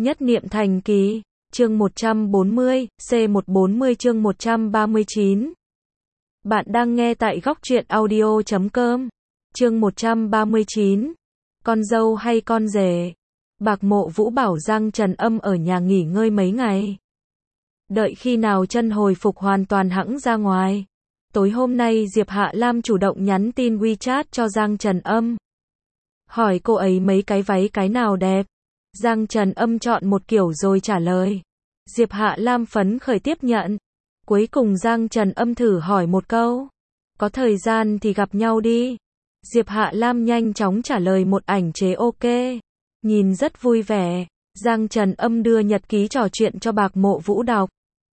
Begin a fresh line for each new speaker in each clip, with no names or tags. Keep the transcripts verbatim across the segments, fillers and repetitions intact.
Nhất niệm thành kỳ, chương một trăm bốn mươi, C một trăm bốn mươi chương một trăm ba mươi chín. Bạn đang nghe tại góc truyện audio chấm com. Chương một trăm ba mươi chín. Con dâu hay con rể? Bạc Mộ Vũ bảo Giang Trần Âm ở nhà nghỉ ngơi mấy ngày. Đợi khi nào chân hồi phục hoàn toàn hẵng ra ngoài. Tối hôm nay Diệp Hạ Lam chủ động nhắn tin WeChat cho Giang Trần Âm. Hỏi cô ấy mấy cái váy cái nào đẹp. Giang Trần Âm chọn một kiểu rồi trả lời. Diệp Hạ Lam phấn khởi tiếp nhận. Cuối cùng Giang Trần Âm thử hỏi một câu. Có thời gian thì gặp nhau đi. Diệp Hạ Lam nhanh chóng trả lời một ảnh chế ok. Nhìn rất vui vẻ. Giang Trần Âm đưa nhật ký trò chuyện cho Bạc Mộ Vũ đọc.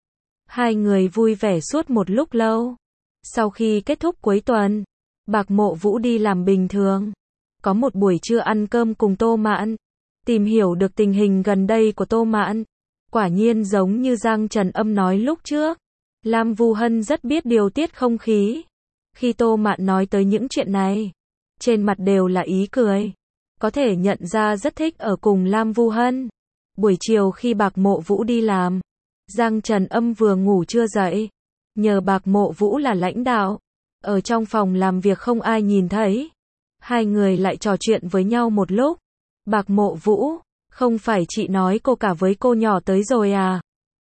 Hai người vui vẻ suốt một lúc lâu. Sau khi kết thúc cuối tuần, Bạc Mộ Vũ đi làm bình thường. Có một buổi trưa ăn cơm cùng Tô Mạn. Tìm hiểu được tình hình gần đây của Tô Mạn. Quả nhiên giống như Giang Trần Âm nói lúc trước. Lam Vu Hân rất biết điều tiết không khí. Khi Tô Mạn nói tới những chuyện này, trên mặt đều là ý cười. Có thể nhận ra rất thích ở cùng Lam Vu Hân. Buổi chiều khi Bạc Mộ Vũ đi làm, Giang Trần Âm vừa ngủ chưa dậy. Nhờ Bạc Mộ Vũ là lãnh đạo, ở trong phòng làm việc không ai nhìn thấy. Hai người lại trò chuyện với nhau một lúc. Bạc Mộ Vũ, không phải chị nói cô cả với cô nhỏ tới rồi à?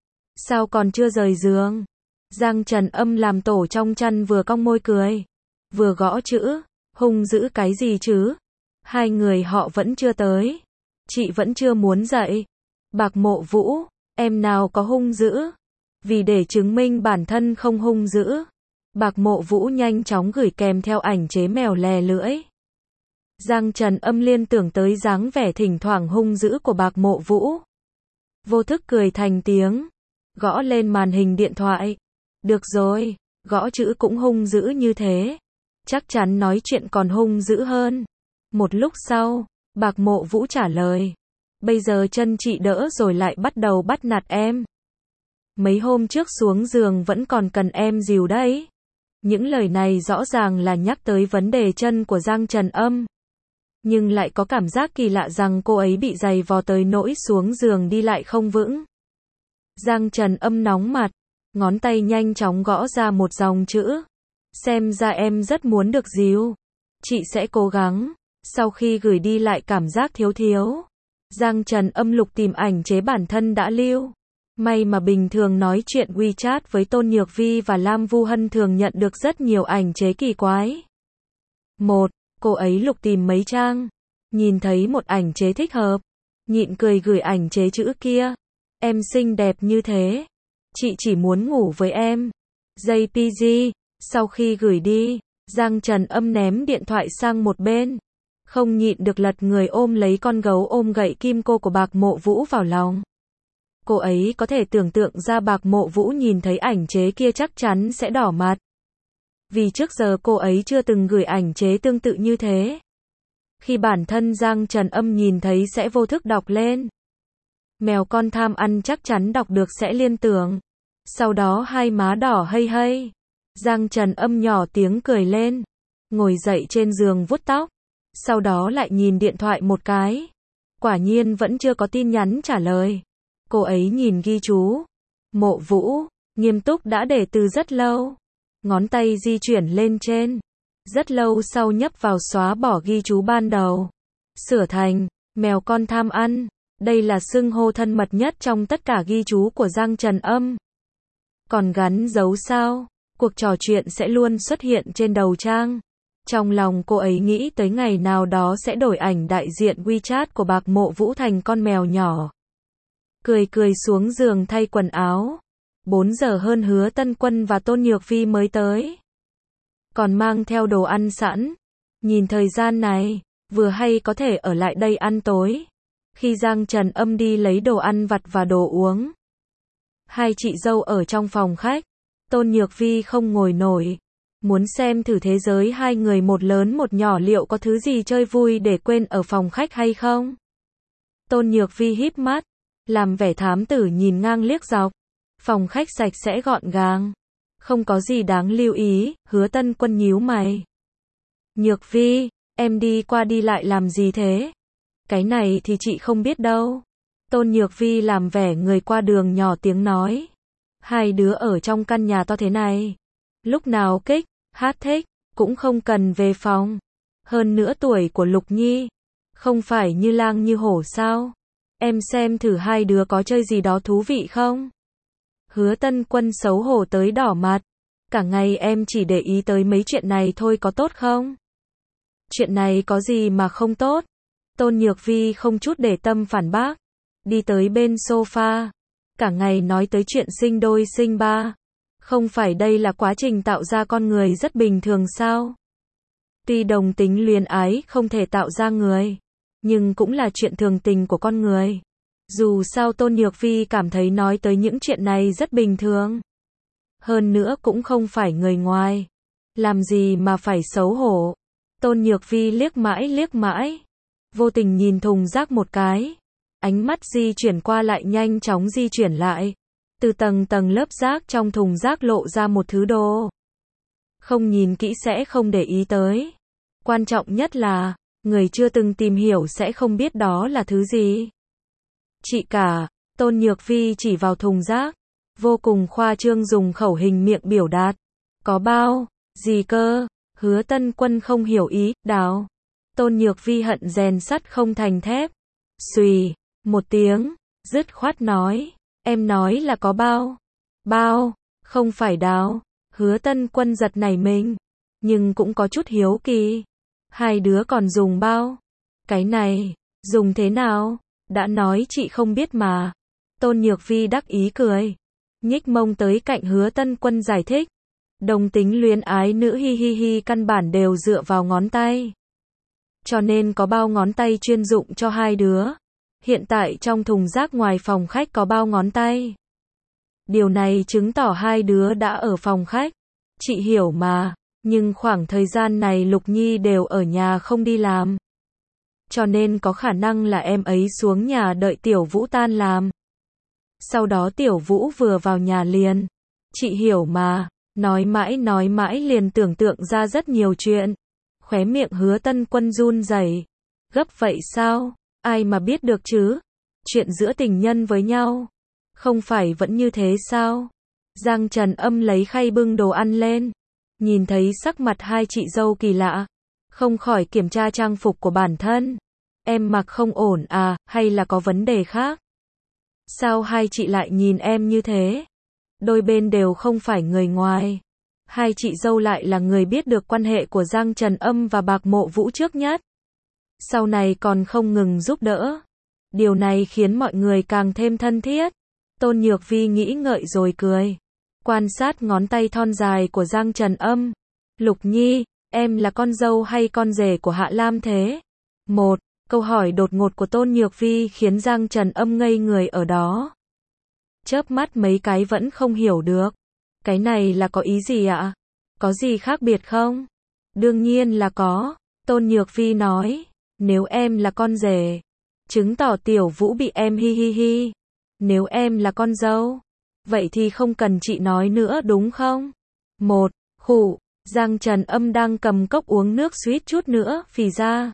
Sao còn chưa rời giường? Giang Trần Âm làm tổ trong chăn vừa cong môi cười, vừa gõ chữ, hung dữ cái gì chứ? Hai người họ vẫn chưa tới. Chị vẫn chưa muốn dậy. Bạc Mộ Vũ, em nào có hung dữ? Vì để chứng minh bản thân không hung dữ, Bạc Mộ Vũ nhanh chóng gửi kèm theo ảnh chế mèo lè lưỡi. Giang Trần Âm liên tưởng tới dáng vẻ thỉnh thoảng hung dữ của Bạc Mộ Vũ. Vô thức cười thành tiếng, gõ lên màn hình điện thoại. Được rồi, gõ chữ cũng hung dữ như thế. Chắc chắn nói chuyện còn hung dữ hơn. Một lúc sau, Bạc Mộ Vũ trả lời. Bây giờ chân chị đỡ rồi lại bắt đầu bắt nạt em. Mấy hôm trước xuống giường vẫn còn cần em dìu đấy. Những lời này rõ ràng là nhắc tới vấn đề chân của Giang Trần Âm. Nhưng lại có cảm giác kỳ lạ rằng cô ấy bị giày vò tới nỗi xuống giường đi lại không vững. Giang Trần Âm nóng mặt, ngón tay nhanh chóng gõ ra một dòng chữ. Xem ra em rất muốn được dìu. Chị sẽ cố gắng. Sau khi gửi đi lại cảm giác thiếu thiếu. Giang Trần Âm lục tìm ảnh chế bản thân đã lưu. May mà bình thường nói chuyện WeChat với Tôn Nhược Vi và Lam Vu Hân thường nhận được rất nhiều ảnh chế kỳ quái. Một, cô ấy lục tìm mấy trang. Nhìn thấy một ảnh chế thích hợp. Nhịn cười gửi ảnh chế chữ kia. Em xinh đẹp như thế. Chị chỉ muốn ngủ với em. jê pê giê. Sau khi gửi đi, Giang Trần Âm ném điện thoại sang một bên. Không nhịn được lật người ôm lấy con gấu ôm gậy kim cô của Bạc Mộ Vũ vào lòng. Cô ấy có thể tưởng tượng ra Bạc Mộ Vũ nhìn thấy ảnh chế kia chắc chắn sẽ đỏ mặt. Vì trước giờ cô ấy chưa từng gửi ảnh chế tương tự như thế. Khi bản thân Giang Trần Âm nhìn thấy sẽ vô thức đọc lên. Mèo con tham ăn chắc chắn đọc được sẽ liên tưởng. Sau đó hai má đỏ hây hây. Giang Trần Âm nhỏ tiếng cười lên. Ngồi dậy trên giường vuốt tóc. Sau đó lại nhìn điện thoại một cái. Quả nhiên vẫn chưa có tin nhắn trả lời. Cô ấy nhìn ghi chú. Mộ Vũ, nghiêm túc đã để từ rất lâu. Ngón tay di chuyển lên trên. Rất lâu sau nhấp vào xóa bỏ ghi chú ban đầu. Sửa thành, mèo con tham ăn. Đây là xưng hô thân mật nhất trong tất cả ghi chú của Giang Trần Âm. Còn gắn dấu sao? Cuộc trò chuyện sẽ luôn xuất hiện trên đầu trang. Trong lòng cô ấy nghĩ tới ngày nào đó sẽ đổi ảnh đại diện WeChat của Bạc Mộ Vũ thành con mèo nhỏ. Cười cười xuống giường thay quần áo. bốn giờ hơn Hứa Tân Quân và Tôn Nhược Vi mới tới. Còn mang theo đồ ăn sẵn. Nhìn thời gian này, vừa hay có thể ở lại đây ăn tối. Khi Giang Trần Âm đi lấy đồ ăn vặt và đồ uống. Hai chị dâu ở trong phòng khách. Tôn Nhược Vi không ngồi nổi. Muốn xem thử thế giới hai người một lớn một nhỏ liệu có thứ gì chơi vui để quên ở phòng khách hay không. Tôn Nhược Vi híp mắt. Làm vẻ thám tử nhìn ngang liếc dọc. Phòng khách sạch sẽ gọn gàng. Không có gì đáng lưu ý. Hứa Tân Quân nhíu mày. Nhược Vi, em đi qua đi lại làm gì thế? Cái này thì chị không biết đâu. Tôn Nhược Vi làm vẻ người qua đường nhỏ tiếng nói. Hai đứa ở trong căn nhà to thế này. Lúc nào kích, hát thích, cũng không cần về phòng. Hơn nữa tuổi của Lục Nhi. Không phải như lang như hổ sao? Em xem thử hai đứa có chơi gì đó thú vị không? Hứa Tân Quân xấu hổ tới đỏ mặt. Cả ngày em chỉ để ý tới mấy chuyện này thôi có tốt không? Chuyện này có gì mà không tốt? Tôn Nhược Vi không chút để tâm phản bác. Đi tới bên sofa. Cả ngày nói tới chuyện sinh đôi sinh ba. Không phải đây là quá trình tạo ra con người rất bình thường sao? Tuy đồng tính luyến ái không thể tạo ra người, nhưng cũng là chuyện thường tình của con người. Dù sao Tôn Nhược Vi cảm thấy nói tới những chuyện này rất bình thường. Hơn nữa cũng không phải người ngoài. Làm gì mà phải xấu hổ. Tôn Nhược Vi liếc mãi liếc mãi. Vô tình nhìn thùng rác một cái. Ánh mắt di chuyển qua lại nhanh chóng di chuyển lại. Từ tầng tầng lớp rác trong thùng rác lộ ra một thứ đồ. Không nhìn kỹ sẽ không để ý tới. Quan trọng nhất là, người chưa từng tìm hiểu sẽ không biết đó là thứ gì. Chị cả, Tôn Nhược Vi chỉ vào thùng rác. Vô cùng khoa trương dùng khẩu hình miệng biểu đạt. Có bao, gì cơ? Hứa Tân Quân không hiểu ý, đào. Tôn Nhược Vi hận rèn sắt không thành thép. Xùy, một tiếng, dứt khoát nói. Em nói là có bao. Bao, không phải đào. Hứa Tân Quân giật nảy mình. Nhưng cũng có chút hiếu kỳ. Hai đứa còn dùng bao. Cái này, dùng thế nào? Đã nói chị không biết mà. Tôn Nhược Vi đắc ý cười. Nhích mông tới cạnh Hứa Tân Quân giải thích. Đồng tính luyến ái nữ hi hi hi căn bản đều dựa vào ngón tay. Cho nên có bao ngón tay chuyên dụng cho hai đứa. Hiện tại trong thùng rác ngoài phòng khách có bao ngón tay. Điều này chứng tỏ hai đứa đã ở phòng khách. Chị hiểu mà, nhưng khoảng thời gian này Lục Nhi đều ở nhà không đi làm. Cho nên có khả năng là em ấy xuống nhà đợi Tiểu Vũ tan làm. Sau đó Tiểu Vũ vừa vào nhà liền. Chị hiểu mà, nói mãi nói mãi liền tưởng tượng ra rất nhiều chuyện. Khóe miệng Hứa Tân Quân run rẩy. Gấp vậy sao? Ai mà biết được chứ? Chuyện giữa tình nhân với nhau. Không phải vẫn như thế sao? Giang Trần Âm lấy khay bưng đồ ăn lên. Nhìn thấy sắc mặt hai chị dâu kỳ lạ. Không khỏi kiểm tra trang phục của bản thân. Em mặc không ổn à, hay là có vấn đề khác? Sao hai chị lại nhìn em như thế? Đôi bên đều không phải người ngoài. Hai chị dâu lại là người biết được quan hệ của Giang Trần Âm và Bạc Mộ Vũ trước nhất. Sau này còn không ngừng giúp đỡ. Điều này khiến mọi người càng thêm thân thiết. Tôn Nhược Vi nghĩ ngợi rồi cười. Quan sát ngón tay thon dài của Giang Trần Âm. Lục Nhi, em là con dâu hay con rể của Hạ Lam thế? Một, câu hỏi đột ngột của Tôn Nhược Vi khiến Giang Trần Âm ngây người ở đó. Chớp mắt mấy cái vẫn không hiểu được. Cái này là có ý gì ạ? Có gì khác biệt không? Đương nhiên là có. Tôn Nhược Vi nói. Nếu em là con rể, chứng tỏ Tiểu Vũ bị em hi hi hi. Nếu em là con dâu, vậy thì không cần chị nói nữa đúng không? Một, khụ, Giang Trần Âm đang cầm cốc uống nước suýt chút nữa phì ra.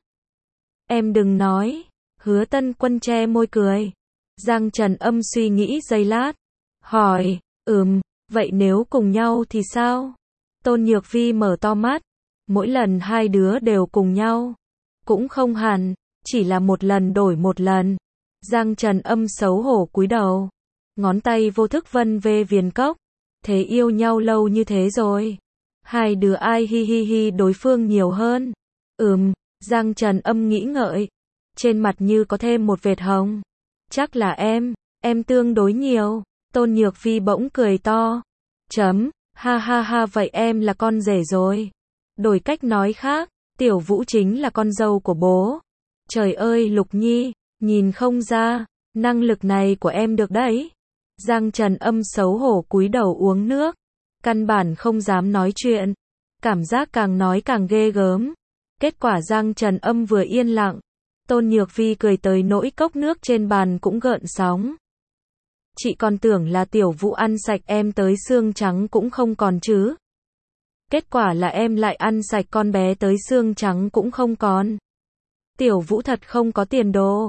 Em đừng nói. Hứa Tân Quân che môi cười. Giang Trần Âm suy nghĩ giây lát. Hỏi, ừm, vậy nếu cùng nhau thì sao? Tôn Nhược Vi mở to mắt. Mỗi lần hai đứa đều cùng nhau. Cũng không hẳn, chỉ là một lần đổi một lần. Giang Trần Âm xấu hổ cúi đầu. Ngón tay vô thức vân về viền cốc. Thế yêu nhau lâu như thế rồi. Hai đứa ai hi hi hi đối phương nhiều hơn? Ừm, Giang Trần Âm nghĩ ngợi. Trên mặt như có thêm một vệt hồng. Chắc là em, em tương đối nhiều. Tôn Nhược Vi bỗng cười to. Chấm, ha ha ha vậy em là con rể rồi. Đổi cách nói khác, Tiểu Vũ chính là con dâu của bố. Trời ơi Lục Nhi, nhìn không ra, năng lực này của em được đấy. Giang Trần Âm xấu hổ cúi đầu uống nước. Căn bản không dám nói chuyện. Cảm giác càng nói càng ghê gớm. Kết quả Giang Trần Âm vừa yên lặng. Tôn Nhược Vi cười tới nỗi cốc nước trên bàn cũng gợn sóng. Chị còn tưởng là Tiểu Vũ ăn sạch em tới xương trắng cũng không còn chứ. Kết quả là em lại ăn sạch con bé tới xương trắng cũng không còn. Tiểu Vũ thật không có tiền đồ.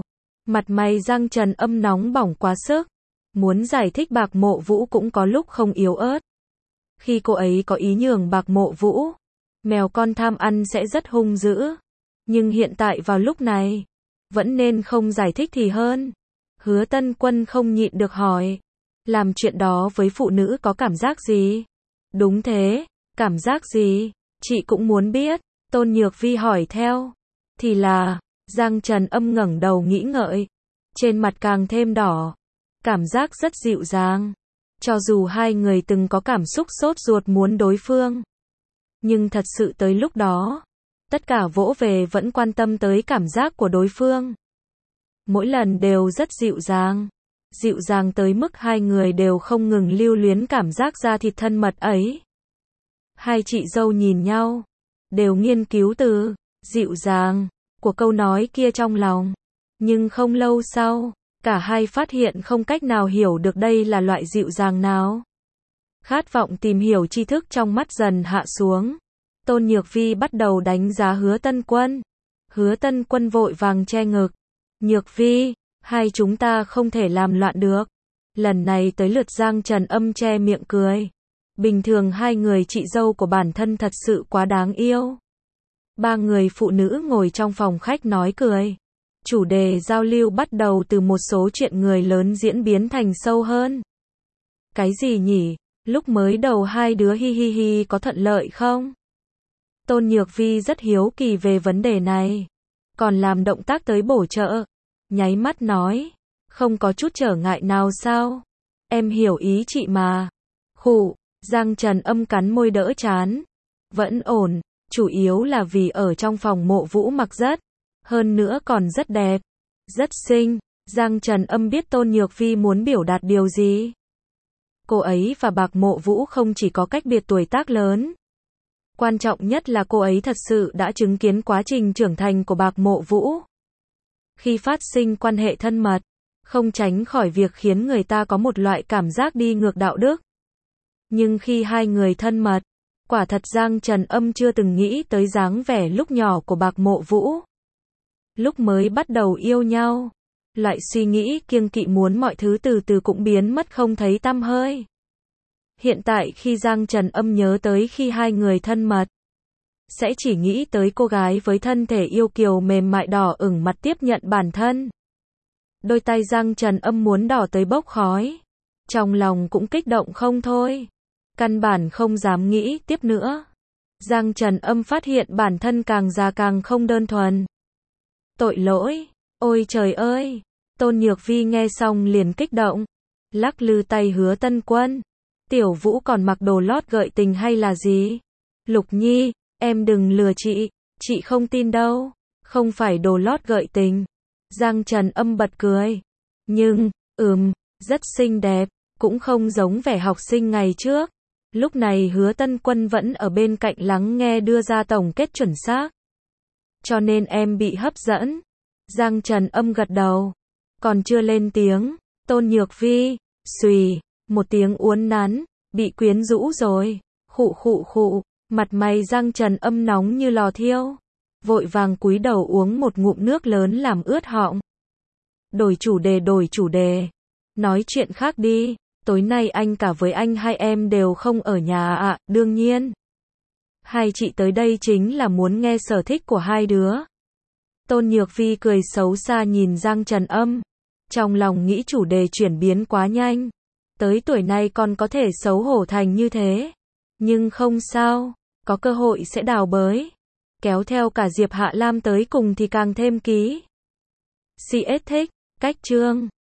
Mặt mày Giang Trần Âm nóng bỏng quá sức. Muốn giải thích Bạc Mộ Vũ cũng có lúc không yếu ớt. Khi cô ấy có ý nhường Bạc Mộ Vũ, mèo con tham ăn sẽ rất hung dữ. Nhưng hiện tại vào lúc này, vẫn nên không giải thích thì hơn. Hứa Tân Quân không nhịn được hỏi. Làm chuyện đó với phụ nữ có cảm giác gì? Đúng thế, cảm giác gì? Chị cũng muốn biết. Tôn Nhược Vi hỏi theo. Thì là, Giang Trần Âm ngẩng đầu nghĩ ngợi. Trên mặt càng thêm đỏ. Cảm giác rất dịu dàng. Cho dù hai người từng có cảm xúc sốt ruột muốn đối phương. Nhưng thật sự tới lúc đó, tất cả vỗ về vẫn quan tâm tới cảm giác của đối phương. Mỗi lần đều rất dịu dàng. Dịu dàng tới mức hai người đều không ngừng lưu luyến cảm giác da thịt thân mật ấy. Hai chị dâu nhìn nhau, đều nghiên cứu từ dịu dàng của câu nói kia trong lòng. Nhưng không lâu sau, cả hai phát hiện không cách nào hiểu được đây là loại dịu dàng nào. Khát vọng tìm hiểu tri thức trong mắt dần hạ xuống. Tôn Nhược Vi bắt đầu đánh giá Hứa Tân Quân. Hứa Tân Quân vội vàng che ngực. Nhược Vi, hai chúng ta không thể làm loạn được. Lần này tới lượt Giang Trần Âm che miệng cười. Bình thường hai người chị dâu của bản thân thật sự quá đáng yêu. Ba người phụ nữ ngồi trong phòng khách nói cười. Chủ đề giao lưu bắt đầu từ một số chuyện người lớn diễn biến thành sâu hơn. Cái gì nhỉ? Lúc mới đầu hai đứa hi hi hi có thuận lợi không? Tôn Nhược Vi rất hiếu kỳ về vấn đề này. Còn làm động tác tới bổ trợ. Nháy mắt nói. Không có chút trở ngại nào sao? Em hiểu ý chị mà. Khụ, Giang Trần Âm cắn môi đỡ chán. Vẫn ổn, chủ yếu là vì ở trong phòng Mộ Vũ mặc rất. Hơn nữa còn rất đẹp. Rất xinh. Giang Trần Âm biết Tôn Nhược Vi muốn biểu đạt điều gì. Cô ấy và Bạc Mộ Vũ không chỉ có cách biệt tuổi tác lớn. Quan trọng nhất là cô ấy thật sự đã chứng kiến quá trình trưởng thành của Bạc Mộ Vũ. Khi phát sinh quan hệ thân mật, không tránh khỏi việc khiến người ta có một loại cảm giác đi ngược đạo đức. Nhưng khi hai người thân mật, quả thật Giang Trần Âm chưa từng nghĩ tới dáng vẻ lúc nhỏ của Bạc Mộ Vũ. Lúc mới bắt đầu yêu nhau, loại suy nghĩ kiêng kỵ muốn mọi thứ từ từ cũng biến mất không thấy tăm hơi. Hiện tại khi Giang Trần Âm nhớ tới khi hai người thân mật, sẽ chỉ nghĩ tới cô gái với thân thể yêu kiều mềm mại đỏ ửng mặt tiếp nhận bản thân. Đôi tay Giang Trần Âm muốn đỏ tới bốc khói. Trong lòng cũng kích động không thôi. Căn bản không dám nghĩ tiếp nữa. Giang Trần Âm phát hiện bản thân càng già càng không đơn thuần. Tội lỗi, ôi trời ơi. Tôn Nhược Vi nghe xong liền kích động. Lắc lư tay Hứa Tân Quân. Tiểu Vũ còn mặc đồ lót gợi tình hay là gì? Lục Nhi, em đừng lừa chị, chị không tin đâu. Không phải đồ lót gợi tình. Giang Trần Âm bật cười. Nhưng, ừm, rất xinh đẹp, cũng không giống vẻ học sinh ngày trước. Lúc này Hứa Tân Quân vẫn ở bên cạnh lắng nghe đưa ra tổng kết chuẩn xác. Cho nên em bị hấp dẫn. Giang Trần Âm gật đầu. Còn chưa lên tiếng, Tôn Nhược Vi, xùy, một tiếng uốn nắn, bị quyến rũ rồi. Khụ khụ khụ, mặt mày Giang Trần Âm nóng như lò thiêu. Vội vàng cúi đầu uống một ngụm nước lớn làm ướt họng. Đổi chủ đề đổi chủ đề. Nói chuyện khác đi. Tối nay anh cả với anh hai em đều không ở nhà ạ, à, đương nhiên. Hai chị tới đây chính là muốn nghe sở thích của hai đứa. Tôn Nhược Vi cười xấu xa nhìn Giang Trần Âm. Trong lòng nghĩ chủ đề chuyển biến quá nhanh. Tới tuổi này còn có thể xấu hổ thành như thế. Nhưng không sao, có cơ hội sẽ đào bới. Kéo theo cả Diệp Hạ Lam tới cùng thì càng thêm ký. xê ét thích, cách chương.